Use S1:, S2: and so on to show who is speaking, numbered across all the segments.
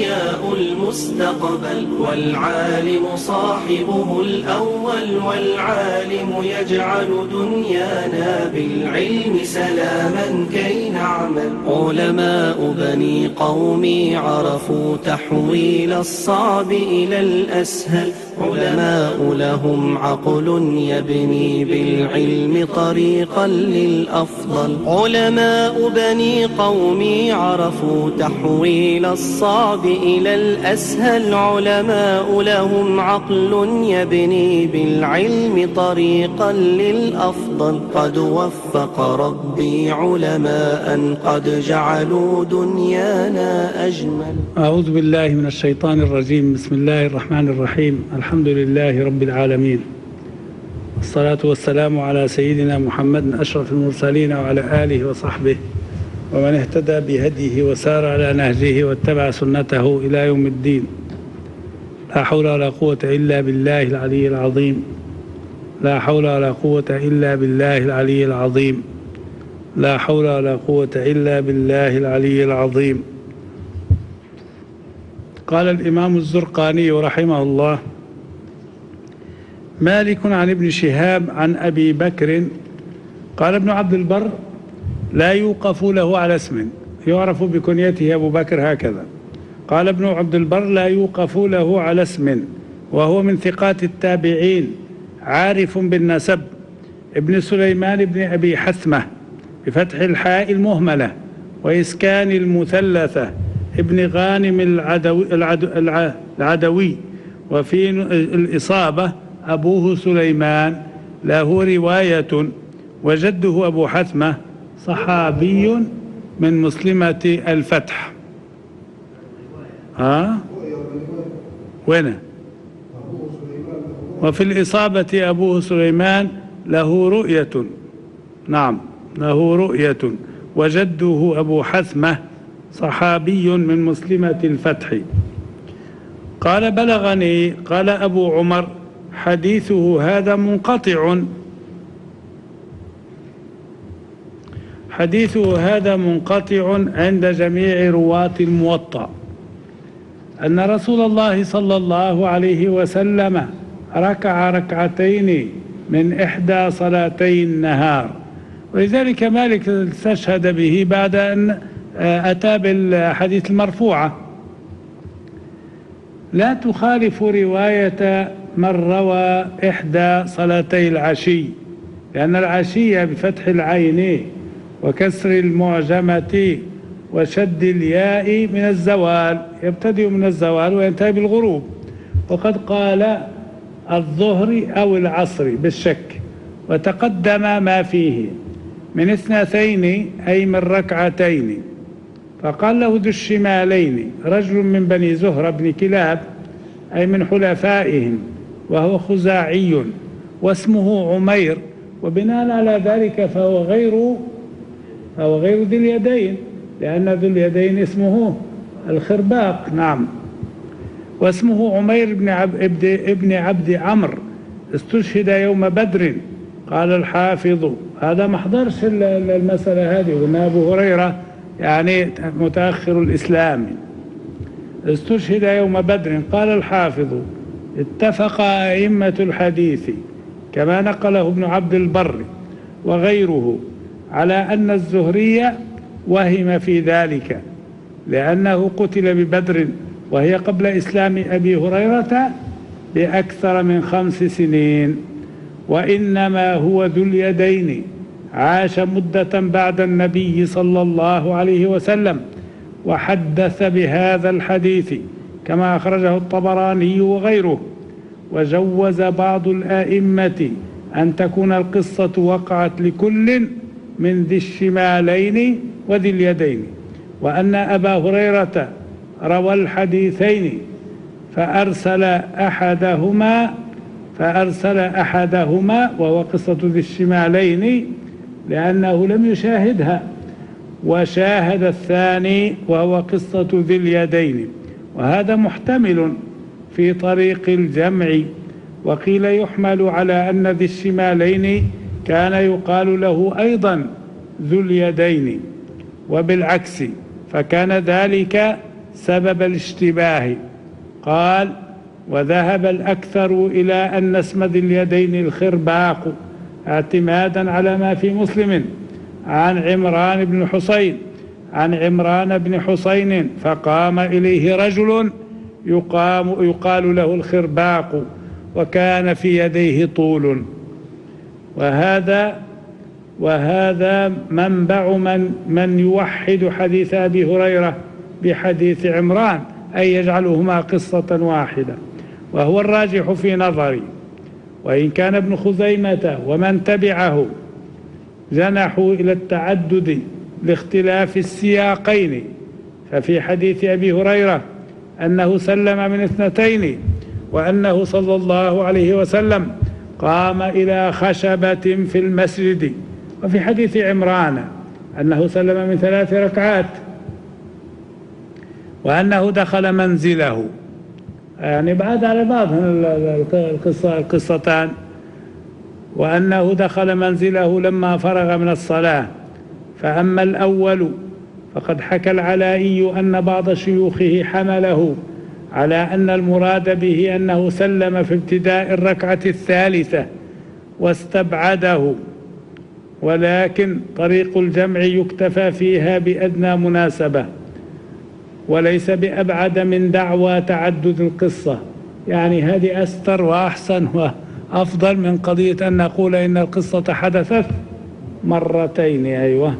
S1: المستقبل، والعالم صاحبه الأول، والعالم يجعل دنيانا بالعلم سلاما كي نعمل. علماء بني قومي عرفوا تحويل الصعب إلى الأسهل، علماء لهم عقل يبني بالعلم طريقا للأفضل. علماء بني قومي عرفوا تحويل الصعب إلى الأسهل، علماء لهم عقل يبني بالعلم طريقا للأفضل. قد وفق ربي علماء قد جعلوا دنيانا أجمل.
S2: أعوذ بالله من الشيطان الرجيم. بسم الله الرحمن الرحيم. الحمد لله رب العالمين، الصلاة والسلام على سيدنا محمد أشرف المرسلين وعلى آله وصحبه ومن اهتدى بهديه وسار على نهجه واتبع سنته إلى يوم الدين. لا حول ولا قوة إلا بالله العلي العظيم. لا حول ولا قوة إلا بالله العلي العظيم. لا حول ولا قوة إلا بالله العلي العظيم. قال الإمام الزرقاني رحمه الله: مالك عن ابن شهاب عن أبي بكر قال ابن عبد البر: لا يوقف له على اسم، يعرف بكنيته أبو بكر هكذا. قال ابن عبد البر: لا يوقف له على اسم، وهو من ثقات التابعين، عارف بالنسب، ابن سليمان بن أبي حثمة بفتح الحاء المهملة وإسكان المثلثة، ابن غانم العدوي. وفي الإصابة أبوه سليمان له رواية، وجده أبو حثمة صحابي من مسلمة الفتح. وين؟ وفي الإصابة أبوه سليمان له رؤية، نعم له رؤية، وجده أبو حثمة صحابي من مسلمة الفتح. قال: بلغني، قال أبو عمر: حديثه هذا منقطع، حديثه هذا منقطع عند جميع رواة الموطأ، أن رسول الله صلى الله عليه وسلم ركع ركعتين من إحدى صلاتي النهار. ولذلك مالك استشهد به بعد أن أتى بالحديث المرفوعة. لا تخالف رواية من روى إحدى صلاتي العشي، لأن العشية بفتح العين وكسر المعجمة وشد الياء من الزوال، يبتدئ من الزوال وينتهي بالغروب. وقد قال الظهر أو العصر بالشك، وتقدم ما فيه من 2 أي من ركعتين. فقال له ذو الشمالين رجل من بني زهرة بن كلاب أي من حلفائهم، وهو خزاعي واسمه عمير، وبناء على ذلك فهو غير ذي اليدين، لأن ذو اليدين اسمه الخرباق، نعم. واسمه عمير ابن عبد عمرو، استشهد يوم بدر. قال الحافظ، هذا ما حضرش المسألة هذه، وإن أبو هريرة يعني متأخر الإسلام، استشهد يوم بدر. قال الحافظ: اتفق أئمة الحديث كما نقله ابن عبد البر وغيره على أن الزهري وهم في ذلك، لأنه قتل ببدر وهي قبل إسلام أبي هريرة بأكثر من 5 سنين، وإنما هو ذو اليدين عاش مدة بعد النبي صلى الله عليه وسلم، وحدث بهذا الحديث كما أخرجه الطبراني وغيره. وجوز بعض الآئمة أن تكون القصة وقعت لكل من ذي الشمالين وذي اليدين، وأن أبا هريرة روى الحديثين فأرسل أحدهما وهو قصة ذي الشمالين لأنه لم يشاهدها، وشاهد الثاني وهو قصة ذي اليدين، وهذا محتمل في طريق الجمع. وقيل يحمل على أن ذي الشمالين كان يقال له أيضا ذو اليدين، وبالعكس، فكان ذلك سبب الاشتباه. قال: وذهب الأكثر إلى أن اسم ذي اليدين الخرباق، اعتمادا على ما في مسلم عن عمران بن حسين فقام إليه رجل يقال له الخرباق، وكان في يديه طول. وهذا منبع من يوحد حديث أبي هريرة بحديث عمران، أي يجعلهما قصة واحدة، وهو الراجح في نظري. وإن كان ابن خزيمة ومن تبعه جنحوا إلى التعدد لاختلاف السياقين، ففي حديث أبي هريرة أنه سلم من 2، وأنه صلى الله عليه وسلم قام إلى خشبة في المسجد، وفي حديث عمران أنه سلم من 3 ركعات، وأنه دخل منزله. يعني بعد على بعض القصتان. وأنه دخل منزله لما فرغ من الصلاة. فأما الأول فقد حكى العلائي أن بعض شيوخه حمله على أن المراد به أنه سلم في ابتداء الركعة الثالثة واستبعده، ولكن طريق الجمع يكتفى فيها بأدنى مناسبة، وليس بأبعد من دعوى تعدد القصة. يعني هذه أستر وأحسن وأفضل من قضية أن نقول إن القصة حدثت مرتين. أيوة،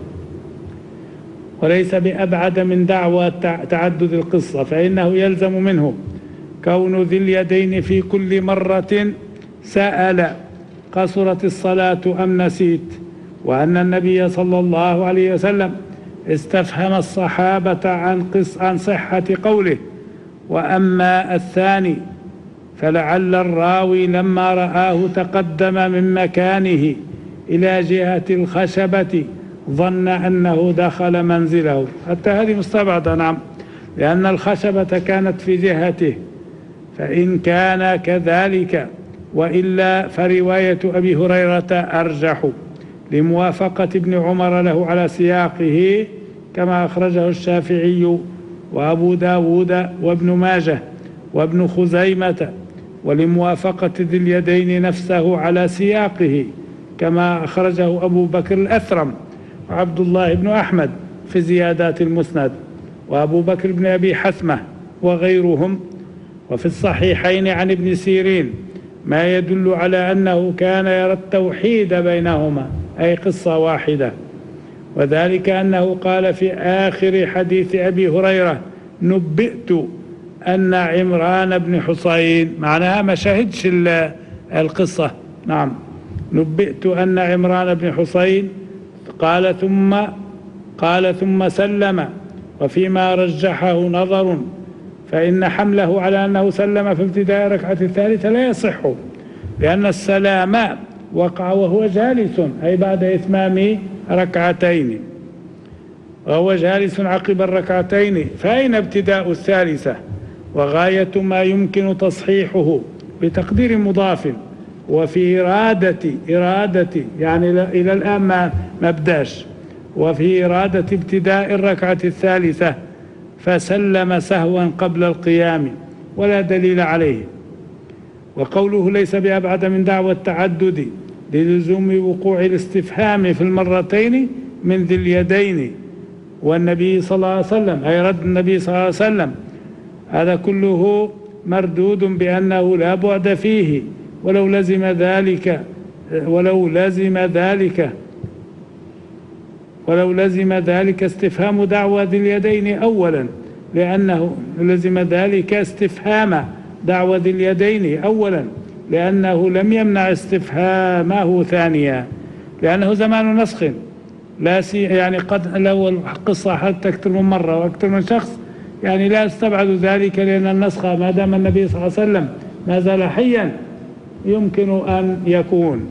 S2: وليس بأبعد من دعوى تعدد القصة، فإنه يلزم منه كون ذي اليدين في كل مرة سأل: قصرت الصلاة أم نسيت؟ وأن النبي صلى الله عليه وسلم استفهم الصحابة عن صحة قوله. وأما الثاني فلعل الراوي لما رآه تقدم من مكانه إلى جهة الخشبة ظن أنه دخل منزله. حتى هذه مستبعدة، نعم، لأن الخشبة كانت في جهته، فإن كان كذلك وإلا فرواية أبي هريرة أرجح لموافقة ابن عمر له على سياقه، كما أخرجه الشافعي وأبو داود وابن ماجه وابن خزيمة، ولموافقة ذي اليدين نفسه على سياقه، كما أخرجه أبو بكر الأثرم وعبد الله بن أحمد في زيادات المسند، وأبو بكر بن أبي حثمة وغيرهم. وفي الصحيحين عن ابن سيرين ما يدل على أنه كان يرى التوحيد بينهما، أي قصة واحدة، وذلك أنه قال في آخر حديث أبي هريرة: نبئت أن عمران بن حسين، معناها ما شهدش القصة. نعم، نبئت أن عمران بن حسين قال ثم سلم. وفيما رجحه نظر، فإن حمله على أنه سلم في ابتداء ركعة الثالثة لا يصح، لأن السلام وقع وهو جالس، أي بعد إتمام ركعتين، وهو جالس عقب الركعتين، فأين ابتداء الثالثة؟ وغاية ما يمكن تصحيحه بتقدير مضاف، وفي إرادة يعني إلى الآن ما بداش، وفي إرادة ابتداء الركعة الثالثة فسلم سهوا قبل القيام، ولا دليل عليه. وقوله ليس بأبعد من دعوى التعدد للزوم وقوع الاستفهام في المرتين من ذي اليدين والنبي صلى الله عليه وسلم، أي رد النبي صلى الله عليه وسلم، هذا كله مردود بأنه لا بعد فيه، ولو لزم ذلك استفهام دعوى ذي اليدين أولا، لأنه لزم ذلك استفهام دعوى ذي اليدين أولا، لأنه لم يمنع استفهامه ثانيا، لأنه زمان نسخ، يعني قد لو القصة حتى أكثر من مرة وأكثر من شخص، يعني لا استبعد ذلك، لأن النسخ ما دام النبي صلى الله عليه وسلم ما زال حيا يمكن أن يكون.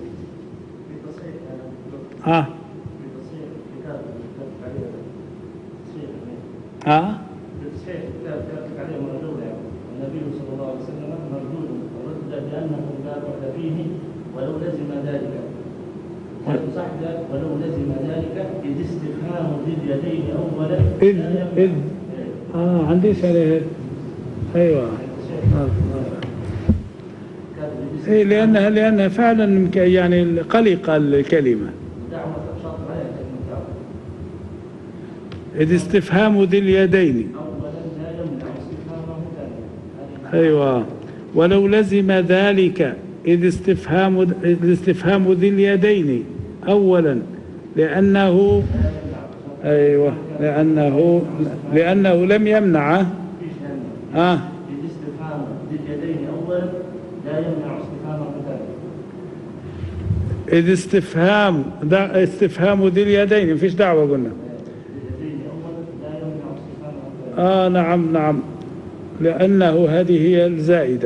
S3: النبي صلى الله عليه وسلم مردود ورد بأنه لا بعد فيه ولو لزم ذلك، ولو لزم ذلك إذ استفهام ذي اليدين أولا
S2: عنديش عليه. أيوة. إيه لأنها فعلا يعني قلقة الكلمة. إذ استفهام ذي اليدين. أيوة. ولو لزم ذلك إذ استفهام ذي اليدين أولا لأنه أيوة لأنه لم يمنعه.
S3: الاستفهام ذي اليدين أولا لا يمنع استفهامه ثانيا.
S2: إذ استفهام ذي اليدين مفيش دعوة قلنا. نعم لأنه هذه هي الزائدة.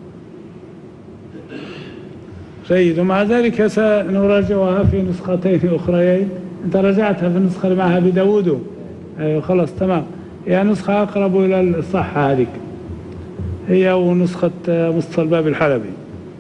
S2: جيد. ومع ذلك سنراجعها في نسختين أخريين. أنت رجعتها في النسخة اللي معها بداود. أيوة خلاص تمام. هي نسخة أقرب إلى الصحة هذيك، هي ونسخة مصطفى الباب الحلبي.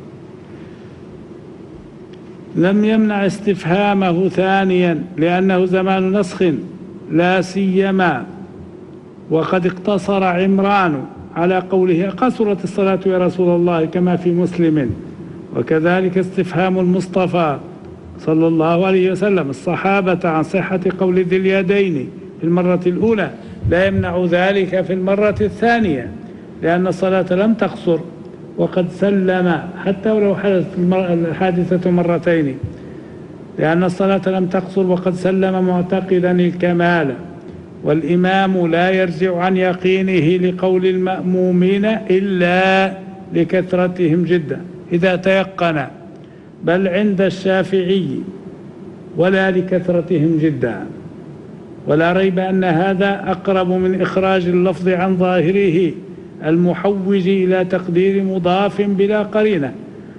S2: لم يمنع استفهامه ثانيا لأنه زمان نسخ لا سيما وقد اقتصر عمران على قوله قصرت الصلاة يا رسول الله كما في مسلم. وكذلك استفهام المصطفى صلى الله عليه وسلم الصحابة عن صحة قول ذي اليدين في المرة الأولى لا يمنع ذلك في المرة الثانية لأن الصلاة لم تقصر وقد سلم حتى ولو حدثت الحادثة مرتين، لأن الصلاة لم تقصر وقد سلم معتقدا الكمال. والإمام لا يرجع عن يقينه لقول المأمومين إلا لكثرتهم جدا إذا تيقن، بل عند الشافعي ولا لكثرتهم جدا. ولا ريب أن هذا أقرب من إخراج اللفظ عن ظاهره المحوج إلى تقدير مضاف بلا قرينة،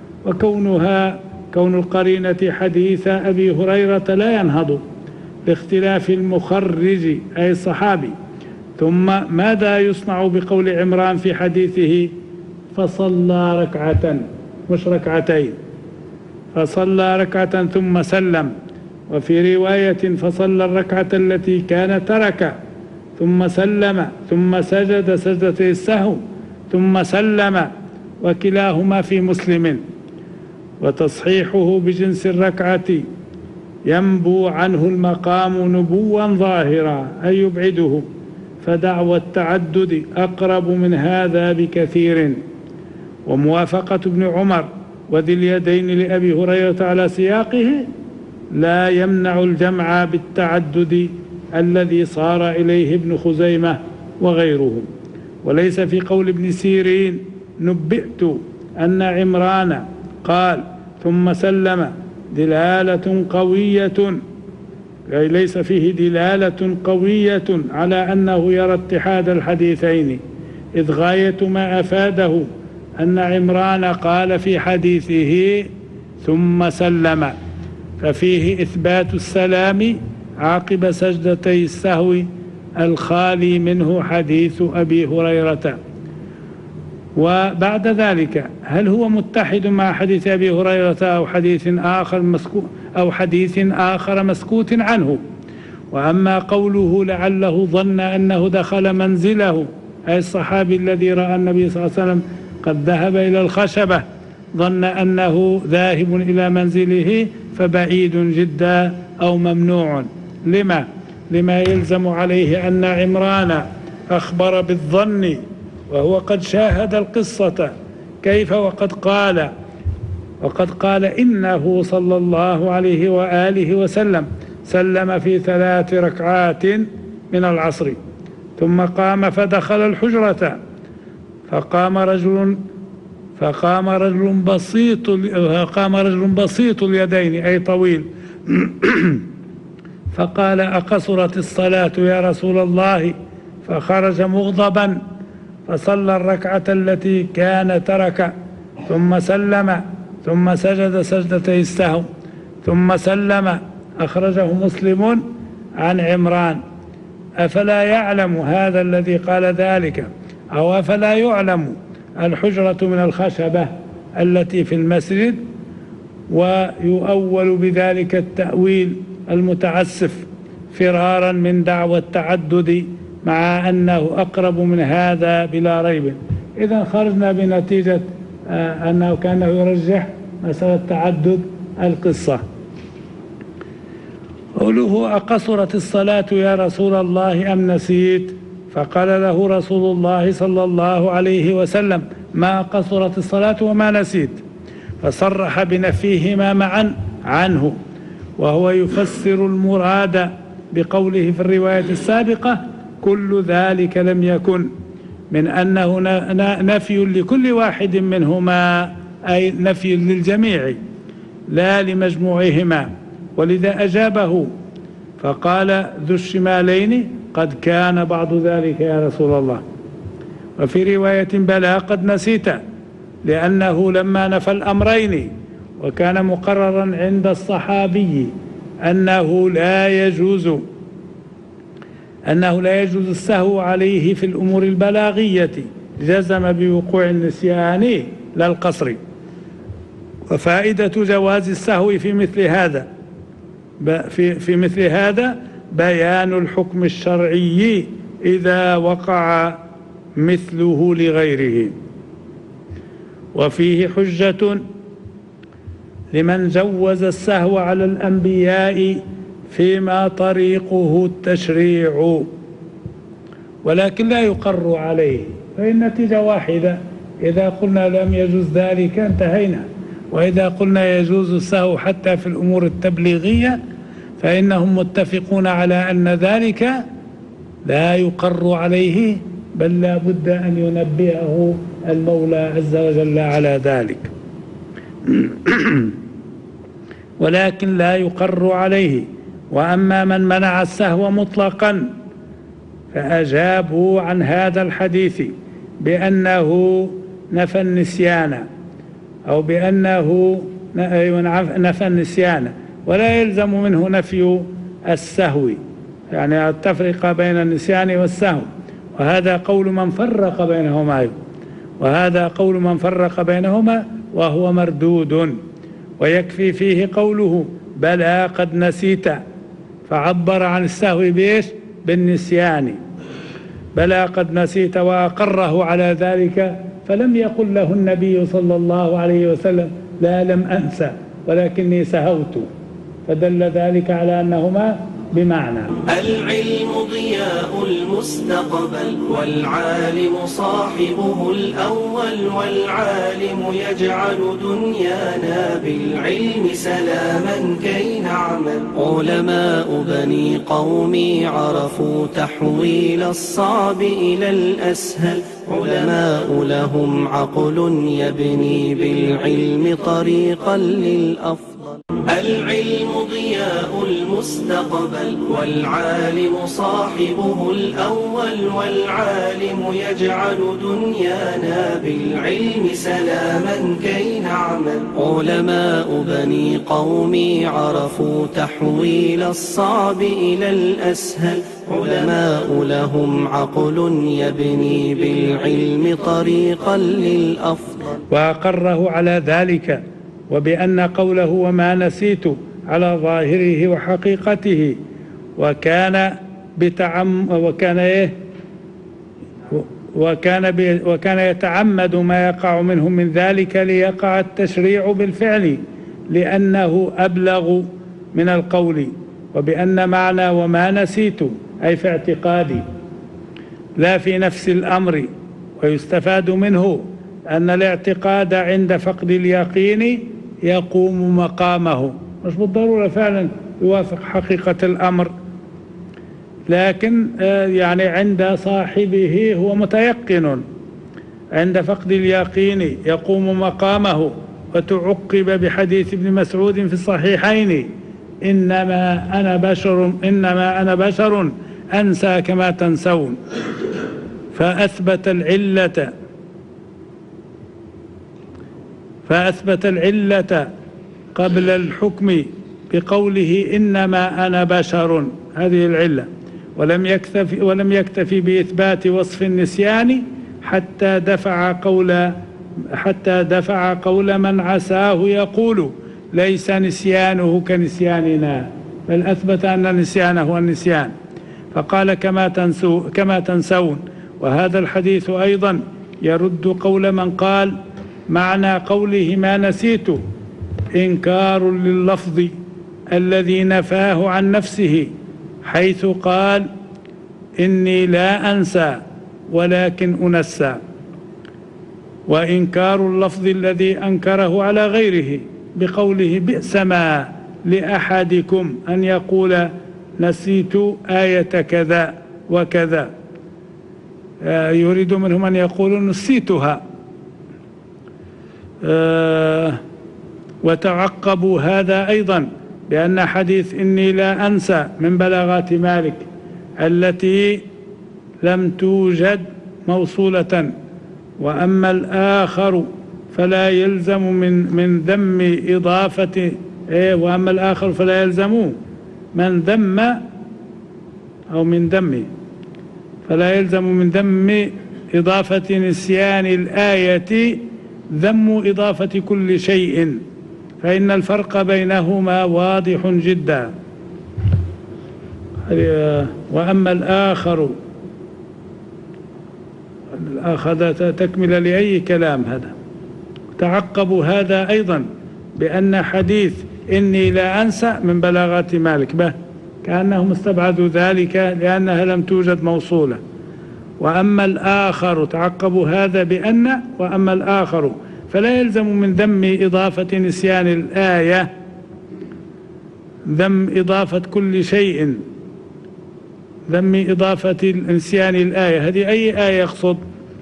S2: كون القرينة حديث أبي هريرة لا ينهض لاختلاف المخرج أي الصحابي. ثم ماذا يصنع بقول عمران في حديثه فصلى ركعة مش ركعتين، فصلى ركعة ثم سلم، وفي رواية فصلى الركعة التي كان ترك ثم سلم ثم سجد سجدتي السهو ثم سلم، وكلاهما في مسلم. وتصحيحه بجنس الركعة ينبو عنه المقام نبوا ظاهرا أي يبعده، فدعوى التعدد أقرب من هذا بكثير. وموافقة ابن عمر وذي اليدين لأبي هريرة على سياقه لا يمنع الجمع بالتعدد الذي صار إليه ابن خزيمة وغيره. وليس في قول ابن سيرين نبئت أن عمران قال ثم سلم دلالة قوية، أي ليس فيه دلالة قوية على أنه يرى اتحاد الحديثين، إذ غاية ما أفاده أن عمران قال في حديثه ثم سلم، ففيه إثبات السلام عقب سجدتي السهو الخالي منه حديث أبي هريرة. وبعد ذلك هل هو متحد مع حديث أبي هريرة أو حديث آخر مسكوت عنه؟ وأما قوله لعله ظن أنه دخل منزله، أي الصحابي الذي رأى النبي صلى الله عليه وسلم قد ذهب إلى الخشبة ظن أنه ذاهب إلى منزله، فبعيد جدا أو ممنوع. لما يلزم عليه أن عمران أخبر بالظن وهو قد شاهد القصة، كيف وقد قال إنه صلى الله عليه وآله وسلم سلم في 3 ركعات من العصر ثم قام فدخل الحجرة فقام رجل بسيط اليدين أي طويل فقال أقصرت الصلاة يا رسول الله؟ فخرج مغضبا فصلى الركعة التي كان ترك ثم سلم ثم سجد سجدتي السهو ثم سلم. أخرجه مسلم عن عمران. أفلا يعلم هذا الذي قال ذلك، أو أفلا يعلم الحجرة من الخشبة التي في المسجد؟ ويؤول بذلك التأويل المتعسف فرارا من دعوى التعدد مع أنه أقرب من هذا بلا ريب. إذا خرجنا بنتيجة أنه كان يرجح مسألة تعدد القصة. قوله أقصرت الصلاة يا رسول الله أم نسيت؟ فقال له رسول الله صلى الله عليه وسلم ما قصرت الصلاة وما نسيت، فصرح بنفيهما معا عنه، وهو يفسر المراد بقوله في الرواية السابقة كل ذلك لم يكن، من أنه نفي لكل واحد منهما، أي نفي للجميع لا لمجموعهما. ولذا أجابه فقال ذو الشمالين قد كان بعض ذلك يا رسول الله. وفي رواية بلى قد نسيت، لأنه لما نفى الأمرين وكان مقررا عند الصحابي أنه لا يجوز السهو عليه في الأمور البلاغية، جزم بوقوع النسيان لا القصر. وفائدة جواز السهو في مثل هذا بيان الحكم الشرعي إذا وقع مثله لغيره. وفيه حجة لمن جوز السهو على الأنبياء فيما طريقه التشريع، ولكن لا يقر عليه، فالنتيجة واحدة. إذا قلنا لم يجوز ذلك انتهينا، وإذا قلنا يجوز السهو حتى في الأمور التبليغية فإنهم متفقون على أن ذلك لا يقر عليه، بل لا بد أن ينبهه المولى عز وجل على ذلك. ولكن لا يقر عليه. وأما من منع السهو مطلقا فأجابوا عن هذا الحديث بأنه نفى النسيان، أو بأنه نفى النسيان ولا يلزم منه نفي السهو، يعني التفرقة بين النسيان والسهو. وهذا قول من فرق بينهما وهو مردود. ويكفي فيه قوله بلى قد نسيت، فعبر عن السهو بإيش؟ بالنسيان. بلى قد نسيت وأقره على ذلك، فلم يقل له النبي صلى الله عليه وسلم لا لم أنسى ولكني سهوت، فدل ذلك على أنهما بمعنى.
S1: العلم ضياء المستقبل، والعالم صاحبه الأول، والعالم يجعل دنيانا بالعلم سلاما كي نعمل. علماء بني قومي عرفوا تحويل الصعب إلى الأسهل، علماء لهم عقل يبني بالعلم طريقا للأفضل. العلم ضياء المستقبل، والعالم صاحبه الأول، والعالم يجعل دنيانا بالعلم سلاما كي نعمل. علماء بني قومي عرفوا تحويل الصعب إلى الأسهل، علماء لهم عقل يبني بالعلم طريقا للأفضل.
S2: وأقره على ذلك، وبأن قوله وما نسيت على ظاهره وحقيقته، وكان يتعمد ما يقع منه من ذلك ليقع التشريع بالفعل لأنه أبلغ من القول. وبأن معنى وما نسيت أي في اعتقادي لا في نفس الأمر. ويستفاد منه أن الاعتقاد عند فقد اليقين يقوم مقامه، مش بالضرورة فعلا يوافق حقيقة الأمر، لكن يعني عند صاحبه هو متيقن. عند فقد اليقين يقوم مقامه. وتعقب بحديث ابن مسعود في الصحيحين إنما أنا بشر أنسى كما تنسون. فأثبت العلة قبل الحكم بقوله إنما أنا بشر، هذه العلة. ولم يكتفي بإثبات وصف النسيان حتى دفع قول من عساه يقول ليس نسيانه كنسياننا، بل أثبت أن النسيان هو النسيان. فقال كما تنسون. وهذا الحديث أيضا يرد قول من قال معنى قوله ما نسيت إنكار لللفظ الذي نفاه عن نفسه، حيث قال إني لا أنسى ولكن أنسى، وإنكار اللفظ الذي أنكره على غيره بقوله بئس ما لأحدكم أن يقول نسيت آية كذا وكذا، يريد منهم أن يقولوا نسيتها. وتعقبوا هذا أيضا بأن حديث إني لا أنسى من بلاغات مالك التي لم توجد موصولة، وأما الآخر فلا يلزم من ذم إضافة وأما الآخر فلا يلزم من ذم أو من ذم فلا يلزم من ذم إضافة نسيان الآية ذم إضافة كل شيء، فإن الفرق بينهما واضح جدا. وأما الآخر تكمل لأي كلام هذا. تعقبوا هذا أيضا بأن حديث إني لا أنسى من بلاغات مالك به، كأنهم استبعدوا ذلك لأنها لم توجد موصولة. وأما الآخر تعقبوا هذا بأن وأما الآخر فلا يلزم من ذم إضافة نسيان الآية ذم إضافة كل شيء، ذم إضافة نسيان الآية. هذه أي آية يقصد؟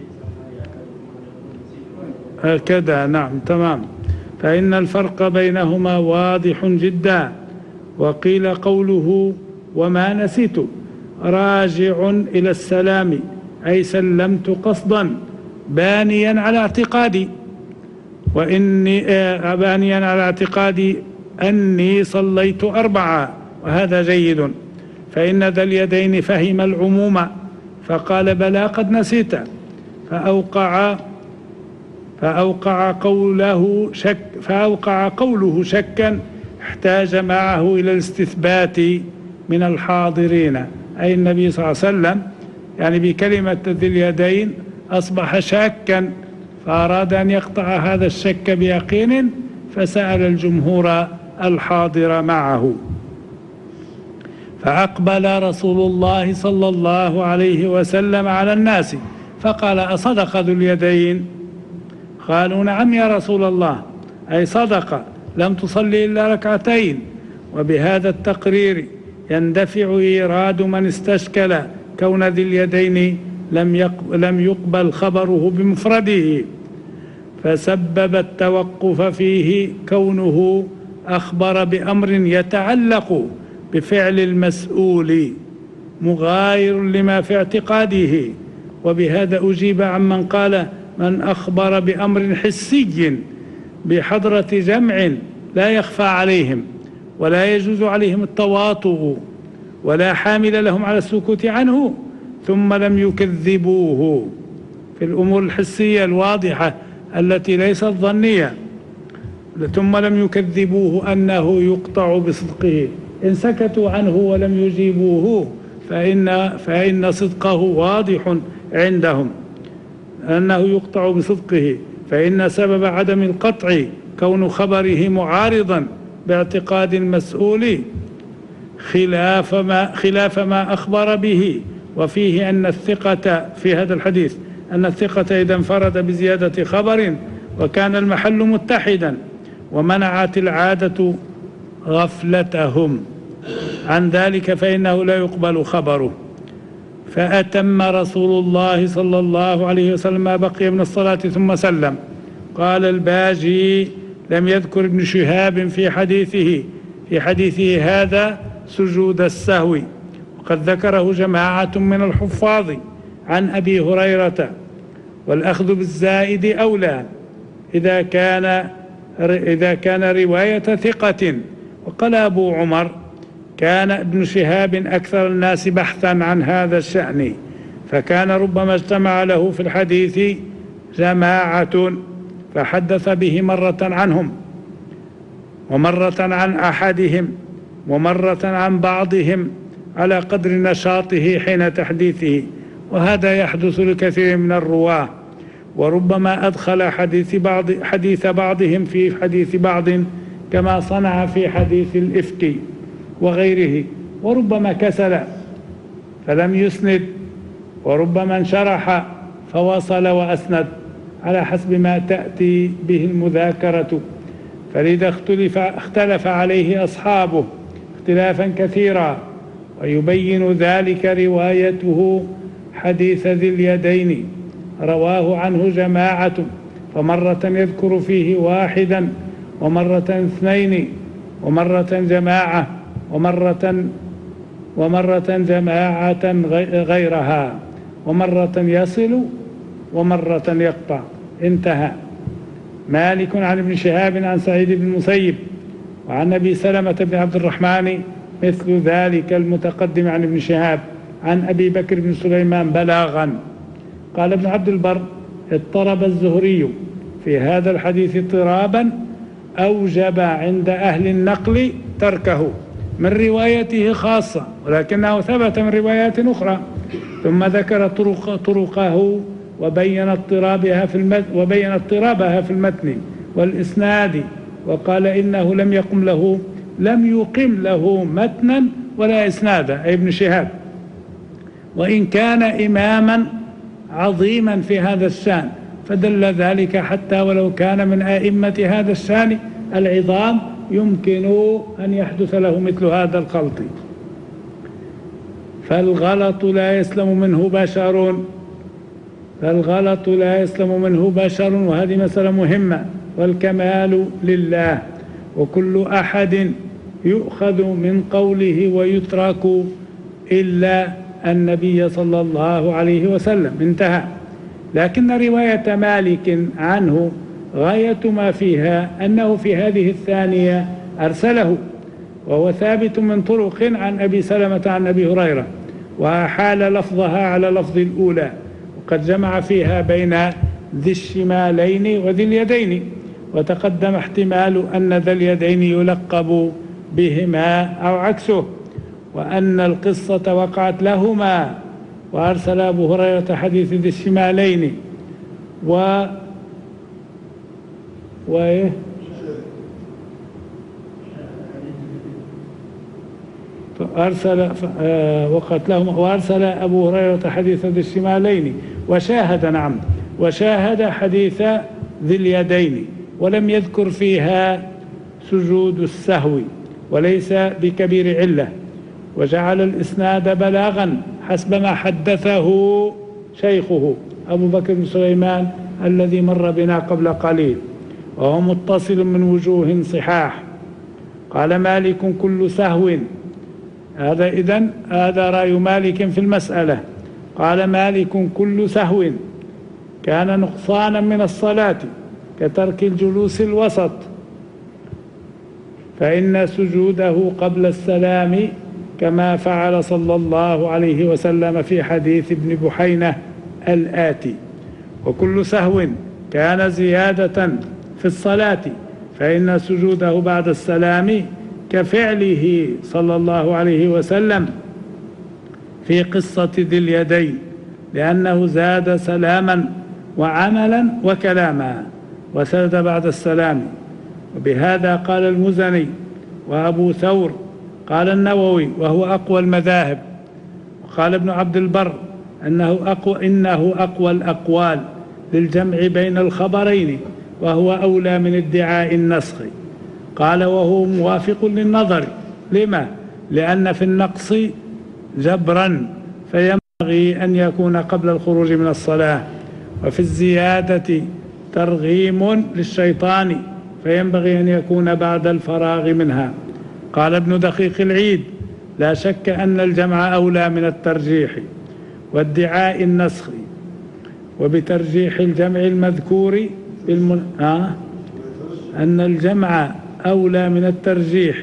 S2: هكذا، نعم، تمام. فإن الفرق بينهما واضح جدا. وقيل قوله وما نسيت راجع إلى السلام، أي سلمت قصدا بانيا على اعتقادي بانيا على اعتقادي أني صليت 4، وهذا جيد. فإن ذا اليدين فهم العموم فقال بلى قد نسيت، فأوقع قوله شكا احتاج معه إلى الاستثبات من الحاضرين، أي النبي صلى الله عليه وسلم، يعني بكلمة ذي اليدين أصبح شاكا، فأراد أن يقطع هذا الشك بيقين، فسأل الجمهور الحاضر معه. فأقبل رسول الله صلى الله عليه وسلم على الناس فقال أصدق ذو اليدين؟ قالوا نعم يا رسول الله، أي صدق، لم تصلي إلا 2. وبهذا التقرير يندفع إيراد من استشكل كون ذي اليدين لم يقبل خبره بمفرده، فسبب التوقف فيه كونه أخبر بأمر يتعلق بفعل المسؤول مغاير لما في اعتقاده. وبهذا أجيب عمن قال من أخبر بأمر حسي بحضرة جمع لا يخفى عليهم ولا يجوز عليهم التواطؤ ولا حامل لهم على السكوت عنه، ثم لم يكذبوه في الأمور الحسية الواضحة التي ليست ظنية، ثم لم يكذبوه أنه يقطع بصدقه، إن سكتوا عنه ولم يجيبوه فإن صدقه واضح عندهم أنه يقطع بصدقه، فإن سبب عدم القطع كون خبره معارضا باعتقاد المسؤول خلاف ما أخبر به. وفيه أن الثقة في هذا الحديث أن الثقة إذا انفرد بزيادة خبر وكان المحل متحدا ومنعت العادة غفلتهم عن ذلك فإنه لا يقبل خبره. فأتم رسول الله صلى الله عليه وسلم ما بقي من الصلاة ثم سلم. قال الباجي لم يذكر ابن شهاب في حديثه هذا سجود السهو، وقد ذكره جماعة من الحفاظ عن أبي هريرة، والأخذ بالزائد أولى إذا كان رواية ثقة. وقال أبو عمر كان ابن شهاب أكثر الناس بحثا عن هذا الشأن، فكان ربما اجتمع له في الحديث جماعة فحدث به مرة عنهم ومرة عن أحدهم ومرة عن بعضهم على قدر نشاطه حين تحديثه، وهذا يحدث لكثير من الرواة، وربما أدخل حديث بعضهم في حديث بعض كما صنع في حديث الإفك وغيره، وربما كسل فلم يسند، وربما انشرح فوصل وأسند على حسب ما تأتي به المذاكرة، فلذا اختلف عليه أصحابه اختلافا كثيرا، ويبين ذلك روايته حديث ذي اليدين رواه عنه جماعة، فمرة يذكر فيه واحدا، ومرة اثنين، ومرة جماعة، ومرة جماعة غيرها، ومرة يصل ومرة يقطع. انتهى. مالك عن ابن شهاب عن سعيد بن المسيب وعن أبي سلمة بن عبد الرحمن مثل ذلك المتقدم عن ابن شهاب عن أبي بكر بن سليمان بلاغا. قال ابن عبد البر: اضطرب الزهري في هذا الحديث اضطرابا أوجب عند أهل النقل تركه من روايته خاصة، ولكنه ثبت من روايات أخرى، ثم ذكر طرقه وبين اضطرابها في المتن والإسناد، وقال إنه لم يقم له متنا ولا إسنادا، أي ابن شهاب، وإن كان إماما عظيما في هذا الشأن، فدل ذلك حتى ولو كان من أئمة هذا الشأن العظام يمكن أن يحدث له مثل هذا الخلط. فالغلط لا يسلم منه بشر، وهذه مسألة مهمة، والكمال لله، وكل أحد يؤخذ من قوله ويترك إلا النبي صلى الله عليه وسلم. انتهى. لكن رواية مالك عنه غاية ما فيها أنه في هذه الثانية أرسله، وهو ثابت من طرق عن أبي سلمة عن أبي هريرة، وأحال لفظها على لفظ الأولى، وقد جمع فيها بين ذي الشمالين وذي اليدين، وتقدم احتمال أن ذا اليدين يلقب بهما أو عكسه، وأن القصة وقعت لهما، وأرسل أبو هريرة حديث ذي الشمالين وأرسل أبو هريرة حديث ذي الشمالين وشاهد حديث ذي اليدين، ولم يذكر فيها سجود السهو، وليس بكبير علة، وجعل الإسناد بلاغا حسب ما حدثه شيخه أبو بكر بن سليمان الذي مر بنا قبل قليل، وهو متصل من وجوه صحاح. قال مالك: كل سهو. هذا رأي مالك في المسألة. قال مالك: كل سهو كان نقصانا من الصلاة كترك الجلوس الوسط، فإن سجوده قبل السلام كما فعل صلى الله عليه وسلم في حديث ابن بحينة الآتي. وكل سهو كان زيادة في الصلاة، فإن سجوده بعد السلام كفعله صلى الله عليه وسلم في قصة ذي اليدين، لأنه زاد سلاما وعملا وكلاما، وسجد بعد السلام. وبهذا قال المزني وأبو ثور. قال النووي وهو أقوى المذاهب. وقال ابن عبد البر إنه أقوى الأقوال للجمع بين الخبرين، وهو أولى من ادعاء النسخ. قال وهو موافق للنظر. لما؟ لأن في النقص جبرا فينبغي أن يكون قبل الخروج من الصلاة، وفي الزيادة ترغيم للشيطان فينبغي أن يكون بعد الفراغ منها. قال ابن دقيق العيد: لا شك أن الجمع أولى من الترجيح وادعاء النسخ، وبترجيح الجمع المذكور أن الجمع أولى من الترجيح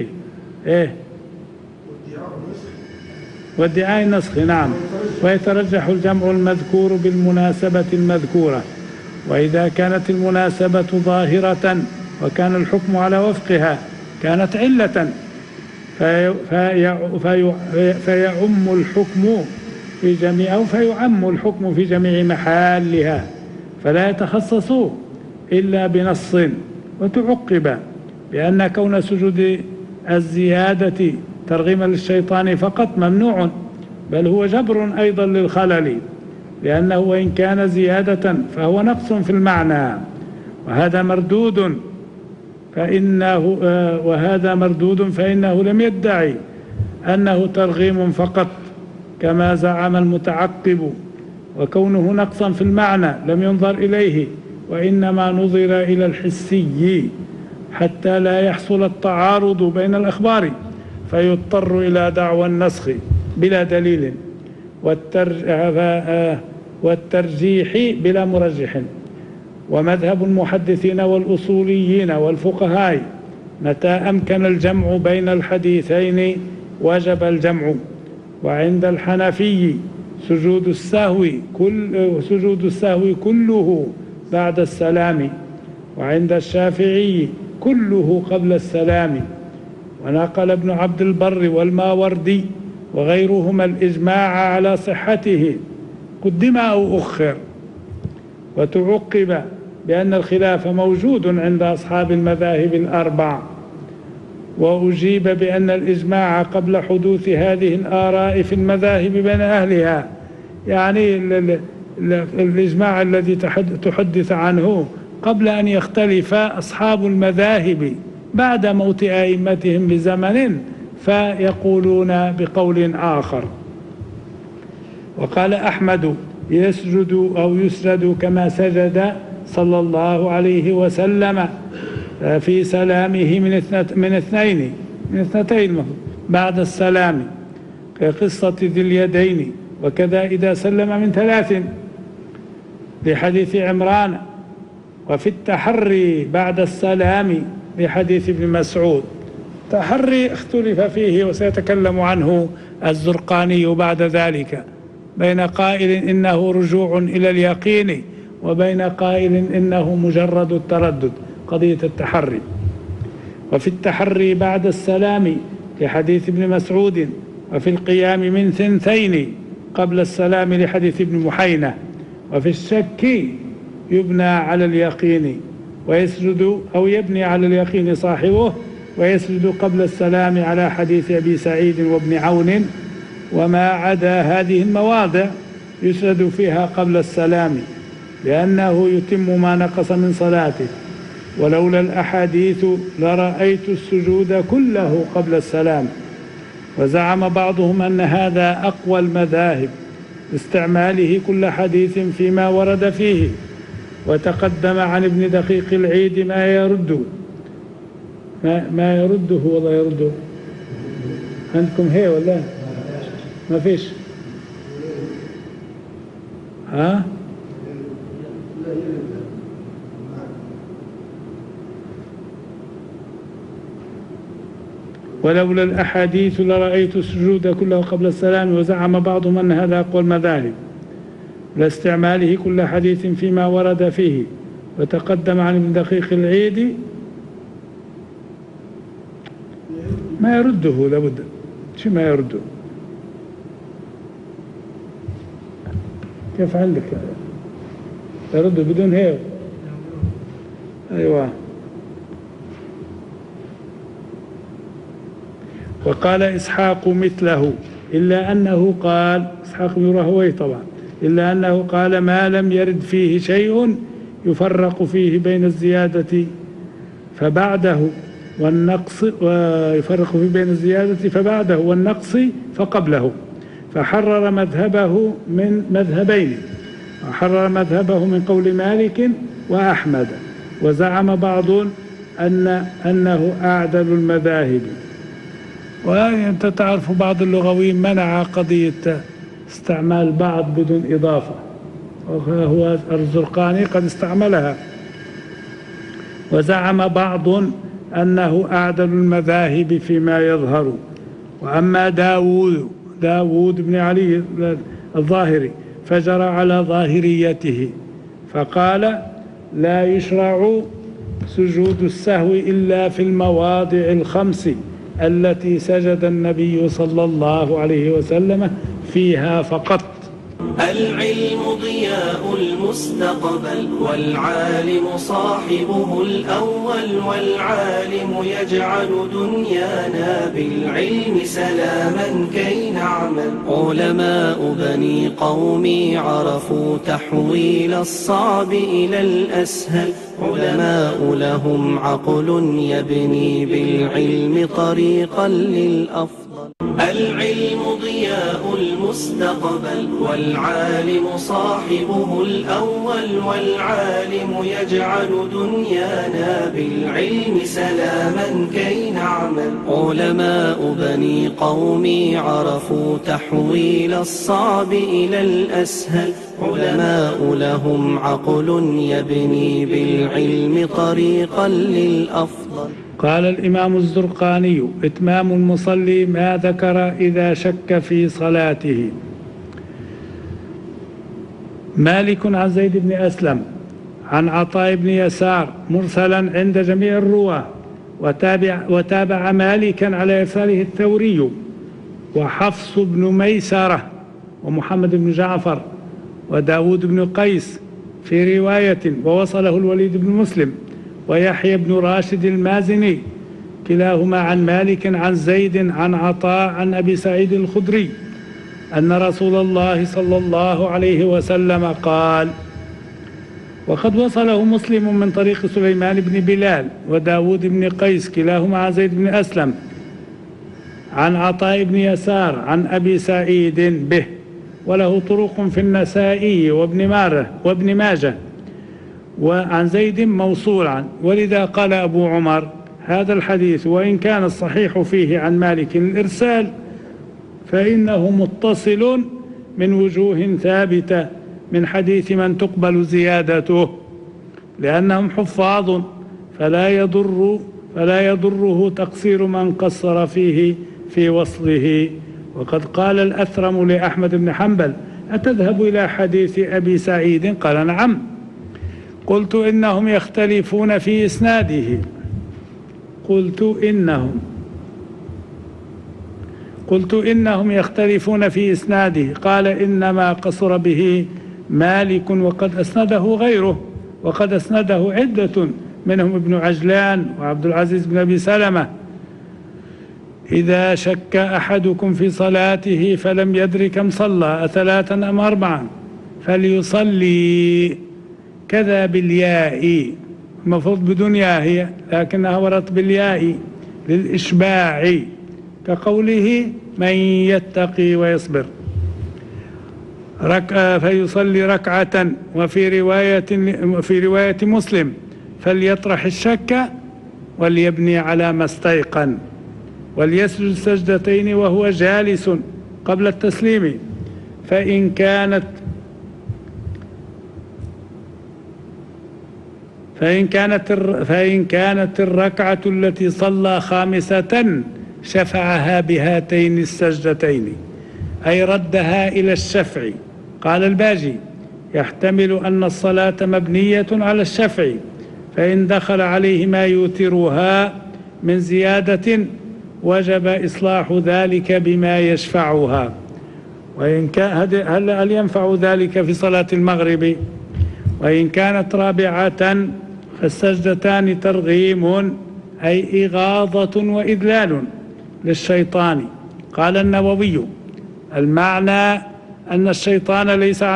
S2: وادعاء النسخ. نعم. ويترجح الجمع المذكور بالمناسبة المذكورة، وإذا كانت المناسبة ظاهرة وكان الحكم على وفقها كانت علة، فيعم الحكم في جميع محلها، فلا يتخصص إلا بنص. وتعقب بأن كون سجود الزيادة ترغيما للشيطان فقط ممنوع، بل هو جبر أيضا للخلل، لأنه وإن كان زيادة فهو نقص في المعنى، وهذا مردود فإنه لم يدعي أنه ترغيم فقط كما زعم المتعقب، وكونه نقصا في المعنى لم ينظر إليه، وإنما نظر إلى الحسي حتى لا يحصل التعارض بين الأخبار فيضطر إلى دعوى النسخ بلا دليل والترجيح بلا مرجح. ومذهب المحدثين والأصوليين والفقهاء متى أمكن الجمع بين الحديثين وجب الجمع. وعند الحنفي سجود السهو كله بعد السلام، وعند الشافعي كله قبل السلام. ونقل ابن عبد البر والماوردي وغيرهما الإجماع على صحته قدم أو أخر. وتعقب بأن الخلاف موجود عند أصحاب المذاهب الأربع، وأجيب بأن الإجماع قبل حدوث هذه الآراء في المذاهب بين أهلها، يعني الإجماع الذي تحدث عنه قبل أن يختلف أصحاب المذاهب بعد موت أئمتهم بزمن فيقولون بقول آخر. وقال أحمد يسجد أو يسجد كما سجد صلى الله عليه وسلم في سلامه من اثنتين بعد السلام كقصة ذي اليدين، وكذا إذا سلم من 3 لحديث عمران، وفي التحري بعد السلام لحديث ابن مسعود. تحري اختلف فيه وسيتكلم عنه الزرقاني بعد ذلك، بين قائل إنه رجوع إلى اليقين، وبين قائل إنه مجرد التردد، قضية التحري. وفي التحري بعد السلام لحديث ابن مسعود، وفي القيام من 2 قبل السلام لحديث ابن محينة. وفي الشك يبنى على اليقين ويسجد أو يبني على اليقين صاحبه ويسجد قبل السلام على حديث أبي سعيد وابن عون. وما عدا هذه المواضع يسجد فيها قبل السلام، لأنه يتم ما نقص من صلاته. ولولا الأحاديث لرأيت السجود كله قبل السلام. وزعم بعضهم أن هذا أقوى المذاهب استعماله كل حديث فيما ورد فيه. وتقدم عن ابن دقيق العيد ما يرده والله يرده. عندكم هي ولا ما فيش؟ ها؟ ولولا الأحاديث لرأيت السجود كله قبل السلام. وزعم بعضهم أن هذا أقوى المذاهب لاستعماله كل حديث فيما ورد فيه. وتقدم عن ابن دقيق العيد ما يرده، لابد شو ما يرده. كيف عندك يرده بدون هيو؟ أيوة. وقال إسحاق مثله، إلا أنه قال إسحاق بن راهويه طبعا، إلا أنه قال ما لم يرد فيه شيء يفرق فيه بين الزيادة فبعده والنقص، ويفرق فيه بين الزيادة فبعده والنقص فقبله. فحرر مذهبه من مذهبين، وحرر مذهبه من قول مالك وأحمد. وزعم بعض أنه أعدل المذاهب. وأنت تعرف بعض اللغويين منع قضية استعمال بعض بدون إضافة، وهو الزرقاني قد استعملها. وزعم بعض أنه أعدل المذاهب فيما يظهر. وأما داود بن علي الظاهري فجرى على ظاهريته، فقال لا يشرع سجود السهو إلا في المواضع 5 التي سجد النبي صلى الله عليه وسلم فيها فقط.
S1: العلم ضياء المستقبل، والعالم صاحبه الأول، والعالم يجعل دنيانا بالعلم سلاما كي نعمل. علماء بني قومي عرفوا تحويل الصعب إلى الأسهل، علماء لهم عقل يبني بالعلم طريقا للأفضل. العلم ضياء المستقبل، والعالم صاحبه الأول، والعالم يجعل دنيانا بالعلم سلاما كي نعمل. علماء بني قومي عرفوا تحويل الصعب إلى الأسهل، علماء لهم عقل يبني بالعلم طريقا للأفضل.
S2: قال الإمام الزرقاني: إتمام المصلي ما ذكر إذا شك في صلاته. مالك عن زيد بن أسلم عن عطاء بن يسار مرسلا عند جميع الرواة، وتابع مالكا على إرساله الثوري وحفص بن ميسرة ومحمد بن جعفر وداود بن قيس في رواية، ووصله الوليد بن مسلم ويحيى بن راشد المازني كلاهما عن مالك عن زيد عن عطاء عن أبي سعيد الخدري أن رسول الله صلى الله عليه وسلم قال. وقد وصله مسلم من طريق سليمان بن بلال وداود بن قيس كلاهما عن زيد بن أسلم عن عطاء بن يسار عن أبي سعيد به، وله طرق في النسائي وابن ماجه وعن زيد موصولا. ولذا قال أبو عمر: هذا الحديث وإن كان الصحيح فيه عن مالك الإرسال فإنه متصل من وجوه ثابتة من حديث من تقبل زيادته، لأنهم حفاظ فلا يضره تقصير من قصر فيه في وصله. وقد قال الأثرم لأحمد بن حنبل: أتذهب إلى حديث أبي سعيد؟ قال: نعم. قلت: إنهم يختلفون في إسناده. قلت إنهم يختلفون في إسناده. قال: إنما قصر به مالك وقد أسنده غيره، وقد أسنده عدة منهم ابن عجلان وعبد العزيز بن أبي سلمة. إذا شك أحدكم في صلاته فلم يدر كم صلى أثلاثا أم أربعا فليصلي كذا بالياء، المفروض بدون ياء هي، لكنها وردت بالياء للإشباع، كقوله: من يتقي ويصبر. فيصلي ركعة. وفي رواية مسلم: فليطرح الشك وليبني على ما استيقن، وليسجد سجدتين وهو جالس قبل التسليم، فإن كانت الركعة التي صلى خامسة شفعها بهاتين السجدتين، أي ردها إلى الشفع. قال الباجي: يحتمل أن الصلاة مبنية على الشفع، فإن دخل عليه ما يوترها من زيادة وجب إصلاح ذلك بما يشفعها. وإن هل ينفع ذلك في صلاة المغرب؟ وإن كانت رابعة فالسجدتان ترغيم، أي إغاظة وإذلال للشيطان. قال النووي: المعنى أن الشيطان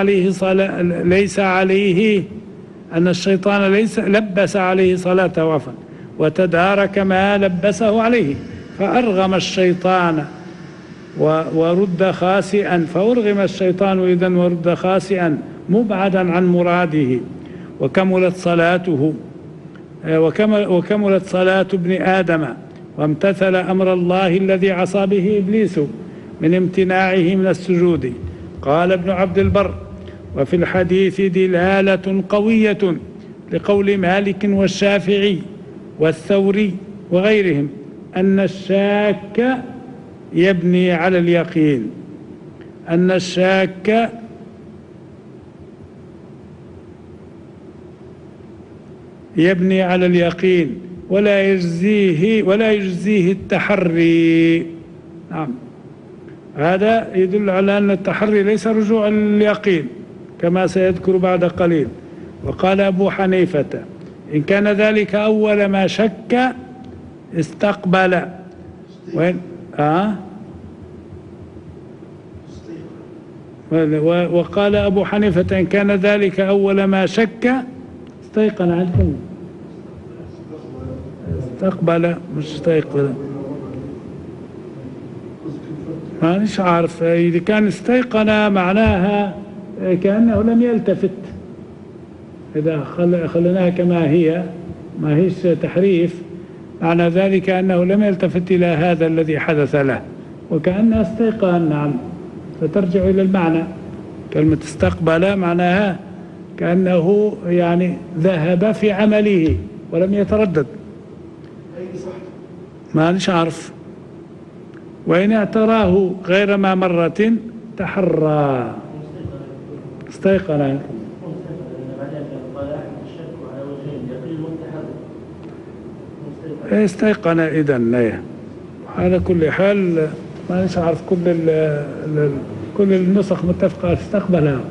S2: لبس عليه صلاته عفوا، وتدارك ما لبسه عليه فأرغم الشيطان ورد خاسئا، فأرغم الشيطان إذن ورد خاسئا مبعدا عن مراده، وكملت صلاة ابن آدم، وامتثل أمر الله الذي عصى به إبليس من امتناعه من السجود. قال ابن عبد البر: وفي الحديث دلالة قوية لقول مالك والشافعي والثوري وغيرهم أن الشاك يبني على اليقين، ولا يجزيه التحري. نعم، هذا يدل على أن التحري ليس رجوع اليقين كما سيذكر بعد قليل. وقال أبو حنيفة: إن كان ذلك أول ما شك استقبل. وين وقال أبو حنيفة: إن كان ذلك أول ما شك استيقن. عندكم استقبل مش استيقن، مانيش عارف. إذا كان استيقن معناها كأنه لم يلتفت، إذا خلناها كما هي ما هيش تحريف، معنى ذلك أنه لم يلتفت إلى هذا الذي حدث له، وكأنه استيقن. نعم، فترجع إلى المعنى. كلمة استقبل معناها كأنه يعني ذهب في عمله ولم يتردد. مانيش عارف. وإن اعتراه غير ما مرة تحرى. استيقن. استيقن إذن. على كل حال مانيش عارف، كل النسخ متفقة استقبلها.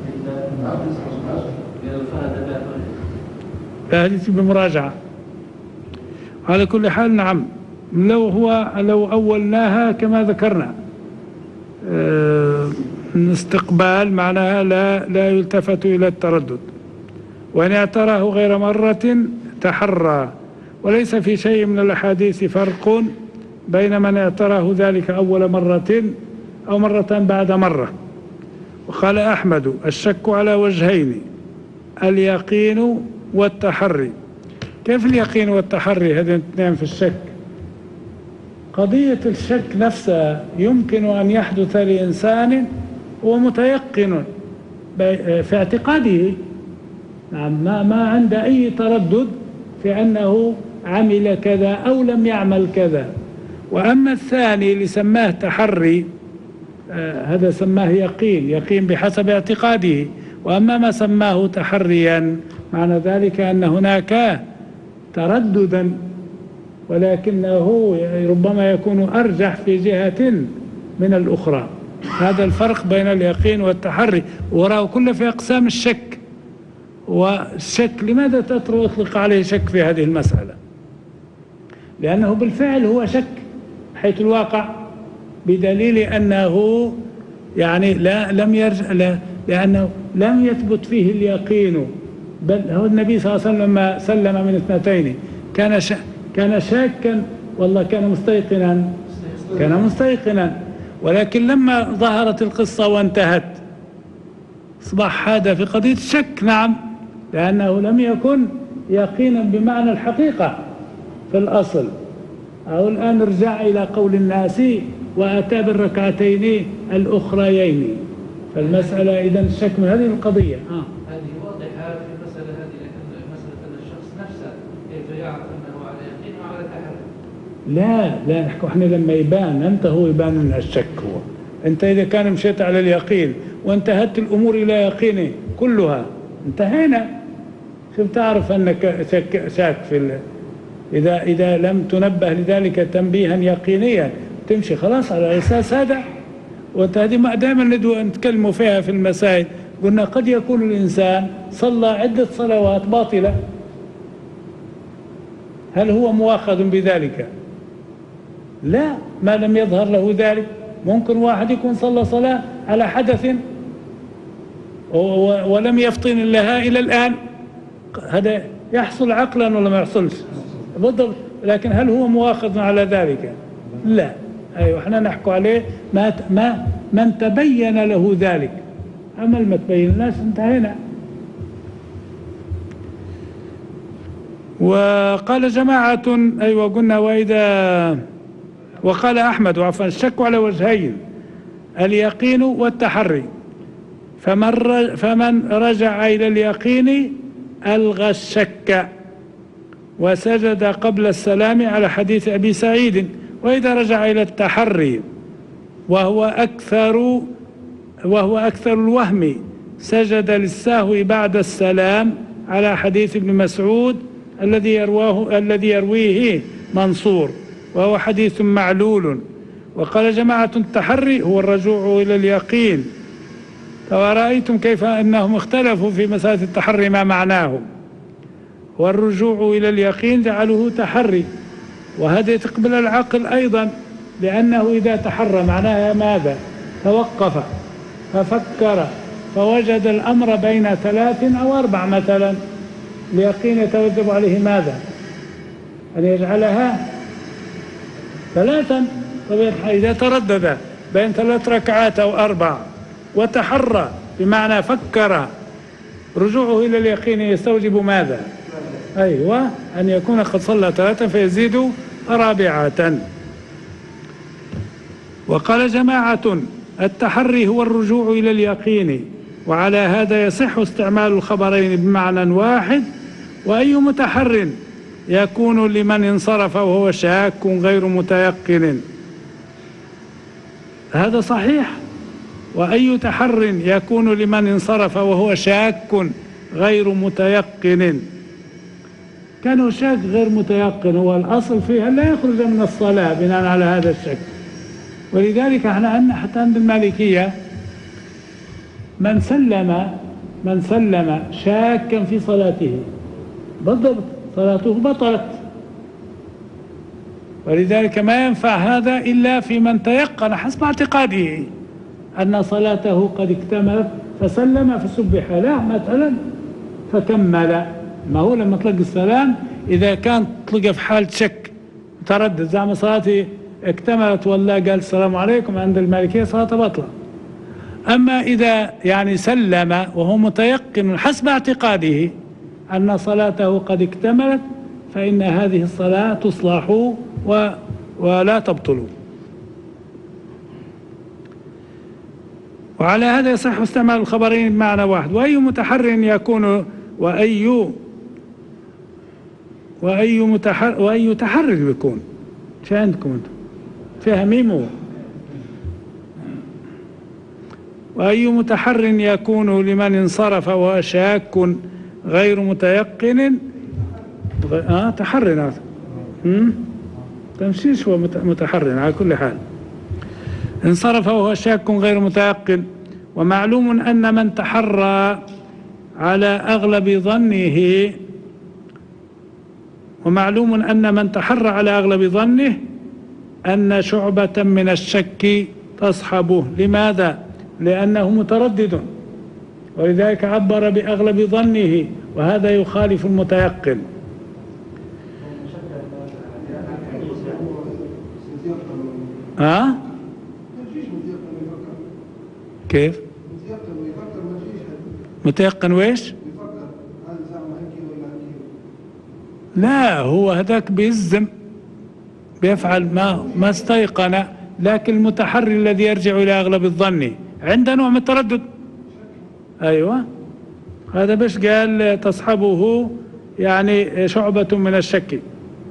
S2: هذه بمراجعة. على كل حال نعم، لو أولناها كما ذكرنا استقبال معناها لا يلتفت إلى التردد. وإن اعتراه غير مرة تحرى. وليس في شيء من الأحاديث فرق بين من اعتراه ذلك أول مرة أو مرة بعد مرة. وقال أحمد: الشك على وجهين: اليقين والتحري. كيف اليقين والتحري؟ هذين اثنين في الشك. قضية الشك نفسها يمكن أن يحدث لإنسان ومتيقن في اعتقاده، ما عنده أي تردد في أنه عمل كذا أو لم يعمل كذا. وأما الثاني اللي سماه تحري هذا سماه يقين بحسب اعتقاده. وأما ما سماه تحريا معنى ذلك أن هناك ترددا، ولكنه ربما يكون أرجح في جهة من الأخرى. هذا الفرق بين اليقين والتحري، وراه كله في أقسام الشك. والشك لماذا أطلق عليه شك في هذه المسألة؟ لأنه بالفعل هو شك حيث الواقع، بدليل أنه يعني لم يرجع، لأنه لم يثبت فيه اليقين. بل هو النبي صلى الله عليه وسلم لما سلم من اثنتين كان شاكا والله كان مستيقنا، ولكن لما ظهرت القصة وانتهت أصبح هذا في قضية الشك. نعم، لأنه لم يكن يقينا بمعنى الحقيقة في الأصل. أو الآن نرجع إلى قول الناس: وأتى بالركعتين الأخريين. فالمسألة إذن الشك من هذه القضية.
S4: هذه واضحة في المسألة هذه، لكن مسألة أن الشخص نفسه كيف يعرف أنه على يقين وعلى تحري؟
S2: لا نحكي احنا لما يبان أنت، هو يبان من الشك. هو أنت إذا كان مشيت على اليقين وانتهت الأمور إلى يقينه كلها انتهينا. شوف تعرف أنك شاك في إذا لم تنبه لذلك تنبيها يقينيا تمشي خلاص على الأساس هذا. وهذه دائما نتكلموا فيها في المسائل. قلنا قد يكون الإنسان صلى عدة صلوات باطلة، هل هو مؤاخذ بذلك؟ لا، ما لم يظهر له ذلك. ممكن واحد يكون صلى صلاة على حدث ولم يفطن لها إلى الآن، هذا يحصل عقلا ولا ما يحصلش بالضبط. لكن هل هو مؤاخذ على ذلك؟ لا. أيوة، احنا نحكي عليه من تبين له ذلك. أما ما تبين الناس انتهينا. وقال جماعة أيوة قلنا وقال أحمد عفوا: الشك على وجهين: اليقين والتحري. فمن رجع إلى اليقين ألغى الشك وسجد قبل السلام على حديث أبي سعيد. وإذا رجع إلى التحري وهو أكثر الوهم سجد للسهو بعد السلام على حديث ابن مسعود الذي يرويه منصور وهو حديث معلول. وقال جماعة التحري هو الرجوع إلى اليقين. ورأيتم كيف أنهم اختلفوا في مسألة التحري ما معناه، والرجوع إلى اليقين جعلوه تحري، وهذا تقبل العقل أيضا، لأنه إذا تحرى معناها ماذا؟ توقف ففكر فوجد الأمر بين 3 أو 4 مثلا، اليقين يتوجب عليه ماذا؟ أن يجعلها 3. طيب إذا تردد بين 3 ركعات أو 4 وتحرى بمعنى فكر، رجوعه إلى اليقين يستوجب ماذا؟ أيوة، أن يكون قد صلى 3 فيزيد 4. وقال جماعة التحري هو الرجوع إلى اليقين، وعلى هذا يصح استعمال الخبرين بمعنى واحد. وأي متحر يكون لمن انصرف وهو شاك غير متيقن، هذا صحيح. وأي تحر يكون لمن انصرف وهو شاك غير متيقن، كان شاك غير متيقن هو الأصل فيها لا يخرج من الصلاة بناء على هذا الشك. ولذلك احنا عندنا حتى عند المالكية من سلم شاكا في صلاته بالضبط صلاته بطلت. ولذلك ما ينفع هذا إلا في من تيقن حسب اعتقاده أن صلاته قد اكتملت فسلم فسبح له مثلا فكمل. ما هو لما تلقى السلام إذا كان تلقى في حال شك تردد زعم صلاتي اكتملت ولا قال السلام عليكم، عند المالكية صلاته بطلة. أما إذا يعني سلم وهو متيقن حسب اعتقاده أن صلاته قد اكتملت فإن هذه الصلاة تصلح ولا تبطل. وعلى هذا يصح استعمال الخبرين بمعنى واحد. وأي متحر يكون وأي تحرك بيكون شو عندكم انتم فيها ميمو. وأي متحر يكون لمن انصرف وهو شاك غير متيقن تحر تمشيش هو متحر على كل حال. انصرف وهو شاك غير متيقن. ومعلوم أن من تحرى على أغلب ظنه أن شعبة من الشك تصحبه. لماذا؟ لأنه متردد، ولذلك عبر بأغلب ظنه، وهذا يخالف المتيقن. كيف؟ متيقن ويش؟ لا، هو هذاك بيزم بيفعل ما استيقن، لكن المتحري الذي يرجع إلى أغلب الظن عنده نوع من التردد. أيوة، هذا بش قال تصحبه يعني شعبة من الشك.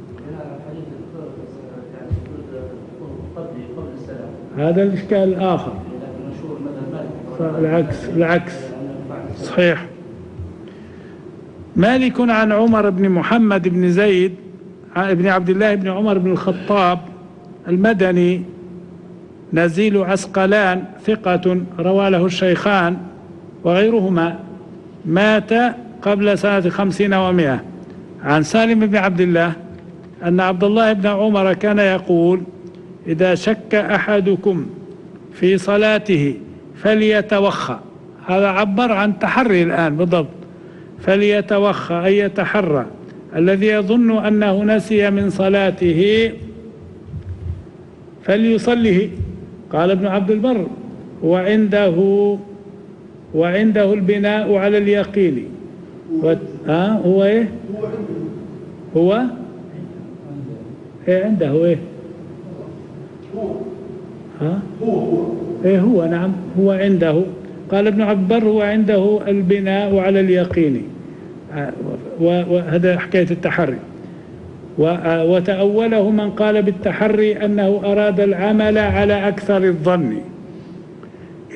S2: هذا الإشكال الآخر. العكس صحيح. مالك عن عمر بن محمد بن زيد بن عبد الله بن عمر بن الخطاب المدني نزيل عسقلان ثقة روى له الشيخان وغيرهما، مات قبل سنة 50 و100. عن سالم بن عبد الله أن عبد الله بن عمر كان يقول: إذا شك أحدكم في صلاته فليتوخى. هذا عبر عن تحري الآن بالضبط. فليتوخى أي يتحرى، الذي يظن أنه نسي من صلاته فليصله. قال ابن عبد البر: وعنده البناء على اليقين. هو ايه؟ هو ايه عنده ايه؟ هو نعم، هو عنده. قال ابن عبد البر: هو عنده البناء على اليقين. وهذا حكاية التحري. وتأوله من قال بالتحري أنه أراد العمل على أكثر الظن.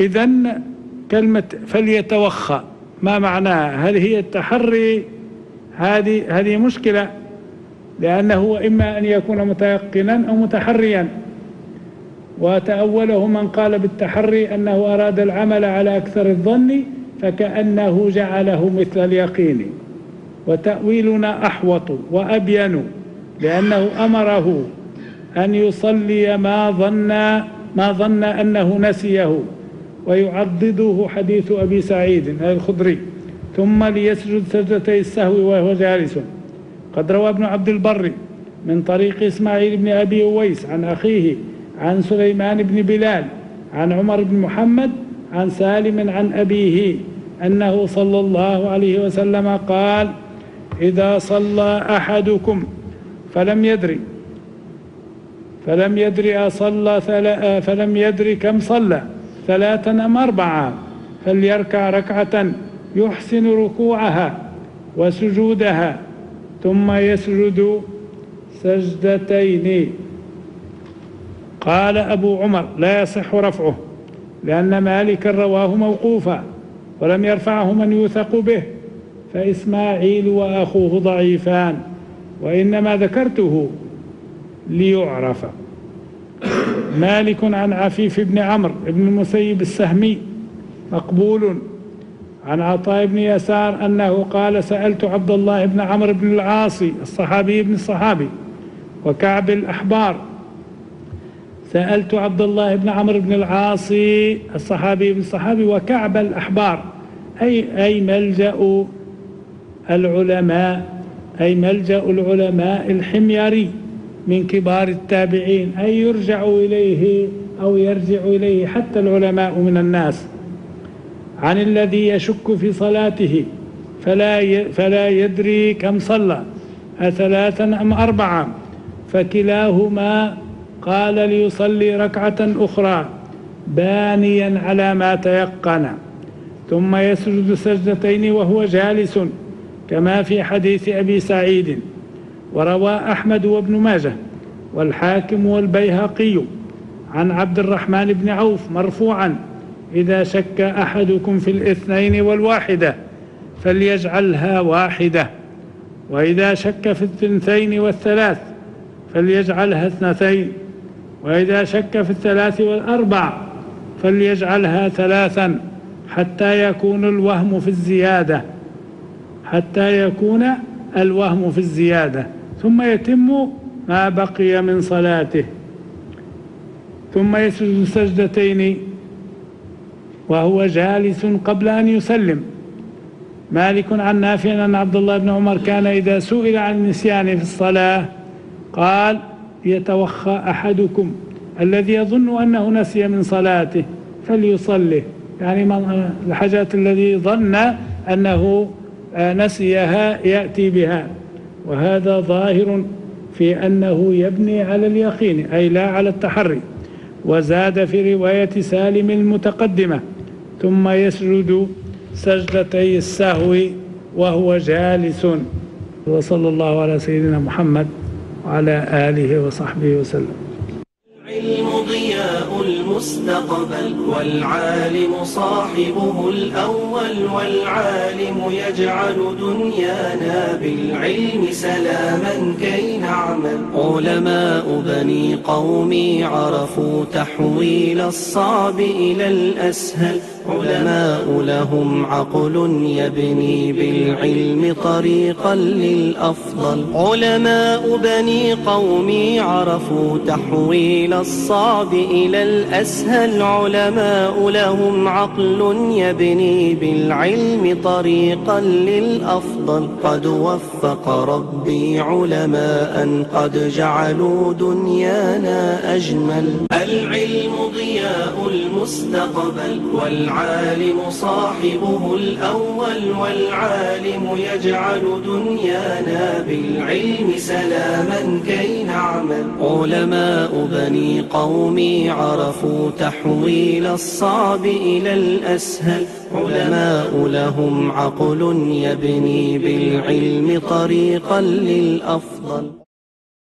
S2: إذن كلمة فليتوخى ما معناها؟ هل هي التحري هذه مشكلة، لأنه إما أن يكون متيقنا أو متحريا. وتأوله من قال بالتحري أنه أراد العمل على أكثر الظن فكأنه جعله مثل اليقين. وتأويلنا أحوط وأبين، لأنه أمره أن يصلي ما ظن أنه نسيه، ويعضده حديث أبي سعيد الخدري: ثم ليسجد سجدتي السهو وهو جالس. قد روى ابن عبد البر من طريق إسماعيل بن أبي أويس عن أخيه عن سليمان بن بلال عن عمر بن محمد عن سالم عن أبيه أنه صلى الله عليه وسلم قال: إذا صلى أحدكم فلم يدري كم صلى 3 أم 4 فليركع ركعة يحسن ركوعها وسجودها ثم يسجد سجدتين. قال أبو عمر: لا يصح رفعه، لأن مالكا رواه موقوفا ولم يرفعه من يوثق به، فإسماعيل وأخوه ضعيفان، وإنما ذكرته ليعرف. مالك عن عفيف بن عمرو بن المسيب السهمي مقبول عن عطاء بن يسار أنه قال: سألت عبد الله بن عمرو بن العاص الصحابي ابن الصحابي وكعب الأحبار سألت عبد الله بن عمرو بن العاص الصحابي ابن الصحابي وكعب الأحبار أي ملجأ العلماء الحميري من كبار التابعين، أي يرجع إليه أو يرجع إليه حتى العلماء من الناس، عن الذي يشك في صلاته فلا يدري كم صلى 3 أم 4 فكلاهما قال ليصلي ركعة أخرى بانيا على ما تيقن، ثم يسجد سجدتين وهو جالس، كما في حديث أبي سعيد. وروى أحمد وابن ماجه والحاكم والبيهقي عن عبد الرحمن بن عوف مرفوعا: إذا شك أحدكم في 2 والواحدة فليجعلها واحدة، وإذا شك في 2 والثلاث فليجعلها 2، وإذا شك في 3 والأربع فليجعلها 3، حتى يكون الوهم في الزيادة، ثم يتم ما بقي من صلاته. ثم يسجد سجدتين وهو جالس قبل أن يسلم. مالك عن نافع أن عبد الله بن عمر كان إذا سئل عن النسيان في الصلاة قال: يتوخى أحدكم الذي يظن أنه نسي من صلاته فليصلي، يعني من الحاجات الذي ظن أنه نسيها يأتي بها. وهذا ظاهر في أنه يبني على اليقين أي لا على التحري. وزاد في رواية سالم المتقدمة: ثم يسجد سجدتي السهو وهو جالس. وصلى الله على سيدنا محمد وعلى آله وصحبه وسلم.
S1: العلم ضياء المستقبل، والعالم صاحبه الأول، والعالم يجعل دنيانا بالعلم سلاما كي نعمل. علماء بني قومي عرفوا تحويل الصعب إلى الأسهل، علماء لهم عقل يبني بالعلم طريقا للأفضل. علماء بني قومي عرفوا تحويل الصعب إلى الأسهل، علماء لهم عقل يبني بالعلم طريقا للأفضل. قد وفق ربي علماء قد جعلوا دنيانا أجمل. العلم ضياء المستقبل، والعالم صاحبه الأول، والعالم يجعل دنيانا بالعلم سلاما كي نعمل. علماء بني قومي عرفوا تحويل الصعب إلى الأسهل، علماء لهم عقل يبني بالعلم طريقا للأفضل.